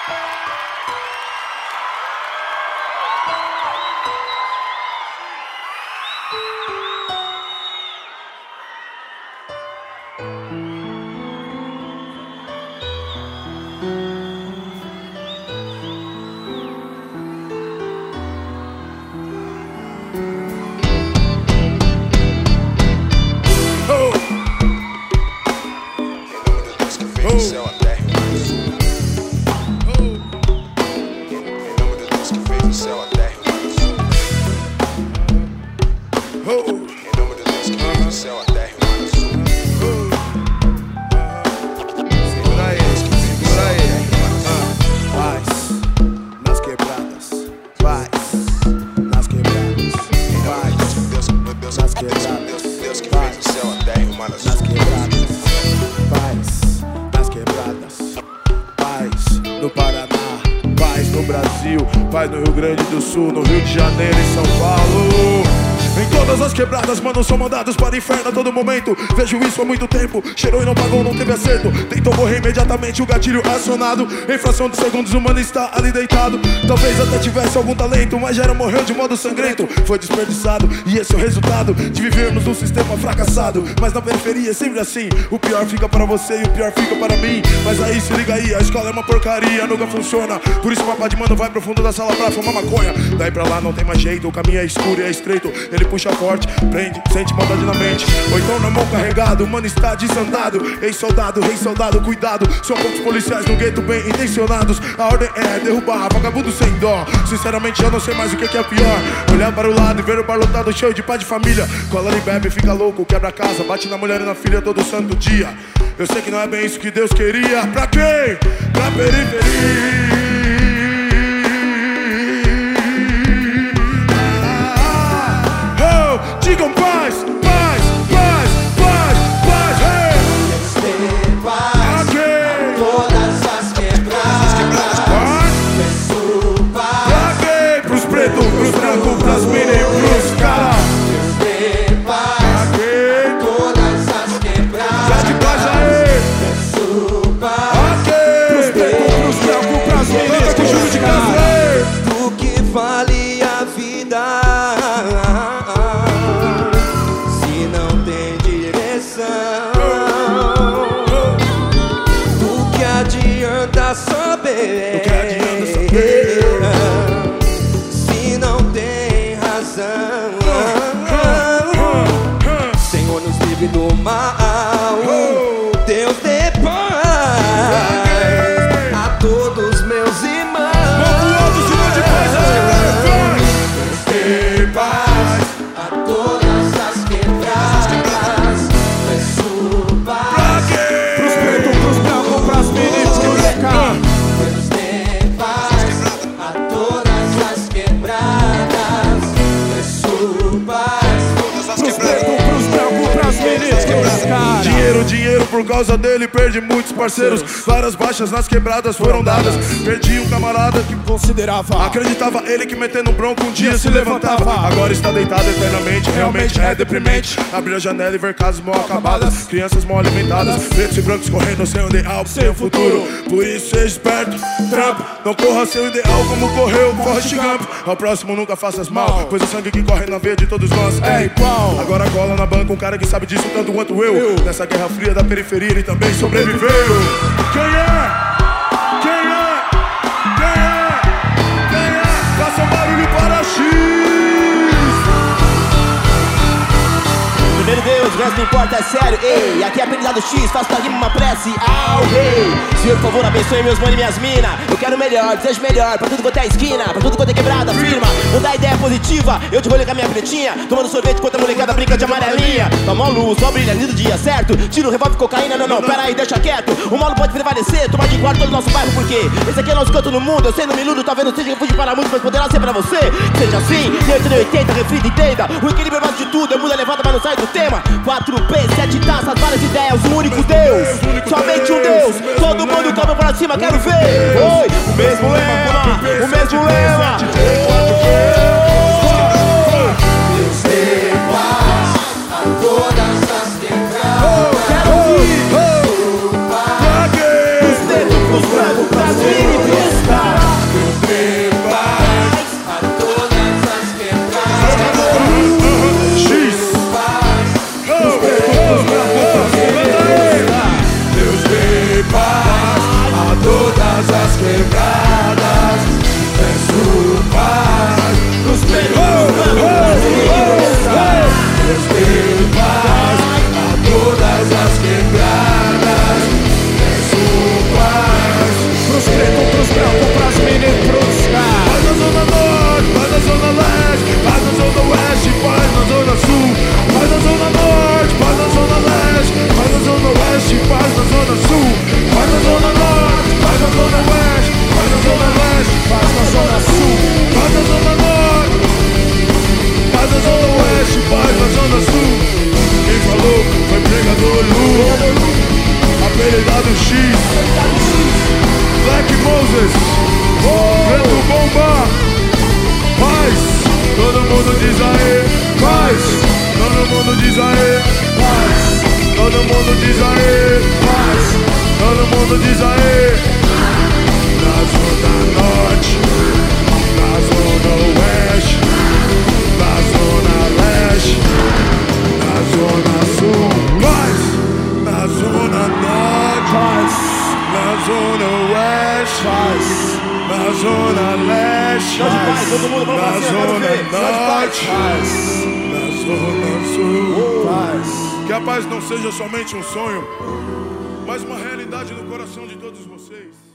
Céu, a terra e o mar azul. Em nome do Deus que fez o céu, a terra e o mar azul. Em nome do Deus que fez o céu, a terra e o mar azul. Segura aí, segura aí. Paz nas quebradas, paz nas quebradas, paz nas quebradas. Deus que fez o céu, a terra e o mar azul. Nas quebradas, paz nas quebradas, paz no Paraná, paz no Brasil, paz no Rio Grande do Sul, no Rio de Janeiro e São Paulo. Em todas as quebradas, mano, são mandados para o inferno a todo momento. Vejo isso há muito tempo. Cheirou e não pagou, não teve acerto. Tentou morrer imediatamente, o gatilho acionado. Em fração de segundos, o mano está ali deitado. Talvez até tivesse algum talento, mas já era morreu de modo sangrento. Foi desperdiçado, e esse é o resultado de vivermos num sistema fracassado. Mas na periferia é sempre assim. O pior fica para você e o pior fica para mim. Mas aí, se liga aí, a escola é uma porcaria, nunca funciona. Por isso o papai de mano vai pro fundo da sala pra fumar maconha. Daí pra lá não tem mais jeito, o caminho é escuro e é estreito. Ele puxa forte, prende, sente maldade na mente. Ou então na mão carregado, o mano está desandado. Ex-soldado, rei soldado, cuidado. São poucos policiais no gueto bem intencionados. A ordem é derrubar, vagabundo sem dó. Sinceramente eu não sei mais o que é pior. Olhar para o lado e ver o bar lotado cheio de pai de família. Cola e bebe, fica louco, quebra a casa, bate na mulher e na filha todo santo dia. Eu sei que não é bem isso que Deus queria. Pra quem? Pra periferia. Digam paz, paz, paz, paz, paz, hey! Deus dê paz a todas as quebradas. Peço paz pra quem? Pros pretos, pros brancos, pras minas e pros caras. Deus dê paz a todas as quebradas. Já de paz aí! Peço paz pros pretos, pros brancos, pras minas e pros caras. do que vale a vida saber, se não tem razão. Senhor, nos livre do mal. Deus dê paz a todos meus irmãos. Deus dê paz a todas as quebradas. Peço paz pros pretos, pros brancos, pras minas e pros caras. Deus dê paz a todas as quebradas. Peço paz pros pretos, pros brancos, pras minas e pros caras. Dinheiro, dinheiro, por causa dele perdi muitos parceiros. Várias baixas nas quebradas foram dadas. Perdi um camarada que considerava, acreditava ele que metendo um bronco um dia se levantava. Agora está deitado eternamente, realmente é deprimente. Abrir a janela e ver casas mal acabadas, crianças mal alimentadas, pretos e brancos correndo sem o ideal, sem o futuro. Por isso seja esperto, trampo, não corra seu ideal como correu Forrest Gump. Ao próximo nunca faças mal, pois o sangue que corre na veia de todos nós é igual. Agora cola na banca um cara que sabe disso tanto quanto eu. Nessa guerra fria da periferia ele também sobreviveu. Quem é? Quem é? Quem é? Quem é? Faça barulho para X. Primeiro Deus, o resto não importa, é sério. Ei, aqui é apelidado X, faço da rima uma prece ao rei. Senhor, por favor, abençoe meus mano e minhas mina. Eu quero o melhor, desejo melhor pra tudo quanto é esquina, pra tudo quanto é quebrada, firma. Vou dar ideia positiva, eu de rolê com a minha pretinha, tomando sorvete enquanto a molecada brinca de amarelinha. Toma uma luz, só brilha lindo dia, certo? Tira o revólver e cocaína, não, pera aí, deixa quieto. O malo pode prevalecer, tomar de guarda todo o nosso bairro, porque esse aqui é nosso canto no mundo. Eu sei no miludo, talvez não seja refúgio para muitos, mas poderá ser pra você. Que seja assim, 80, refrita, entenda. O equilíbrio é base de tudo, eu mudo a levada, mas não sai do tema. 4P, 7 taças, várias ideias, um único Deus, somente um Deus. Todo mundo cobra pra cima, quero ver. Oi, o mesmo lema, o mesmo lema. Deus dê paz a todas as quebradas. Quero ouvir. Os pretos, os brancos, pras minas e pros todas as quebradas. Peço paz nos Deus paz a todas as quebradas. Peço paz pros pretos, pros brancos, pras minas e pros caras. Paz na zona norte, paz na zona leste, paz na zona oeste, paz na zona sul. Paz na zona norte, paz na zona leste, paz na zona oeste, paz na zona sul. Paz na zona norte, paz na zona oeste, paz na zona leste, paz na zona sul. Paz na zona norte, paz na zona oeste, paz na zona sul. Quem falou foi pregador Lu, apelidado X, Black Moses, Preto Bomba. Paz, todo mundo diz aê. Paz, todo mundo diz aê. Paz, todo mundo diz aê. Paz, todo mundo diz aê. Na zona norte, na zona oeste, na zona leste, na zona sul. Paz, na zona norte, paz, na zona oeste, paz, na zona leste, paz, na zona norte, paz, na zona sul. Paz. Que a paz não seja somente um sonho, mas uma realidade no coração de todos vocês.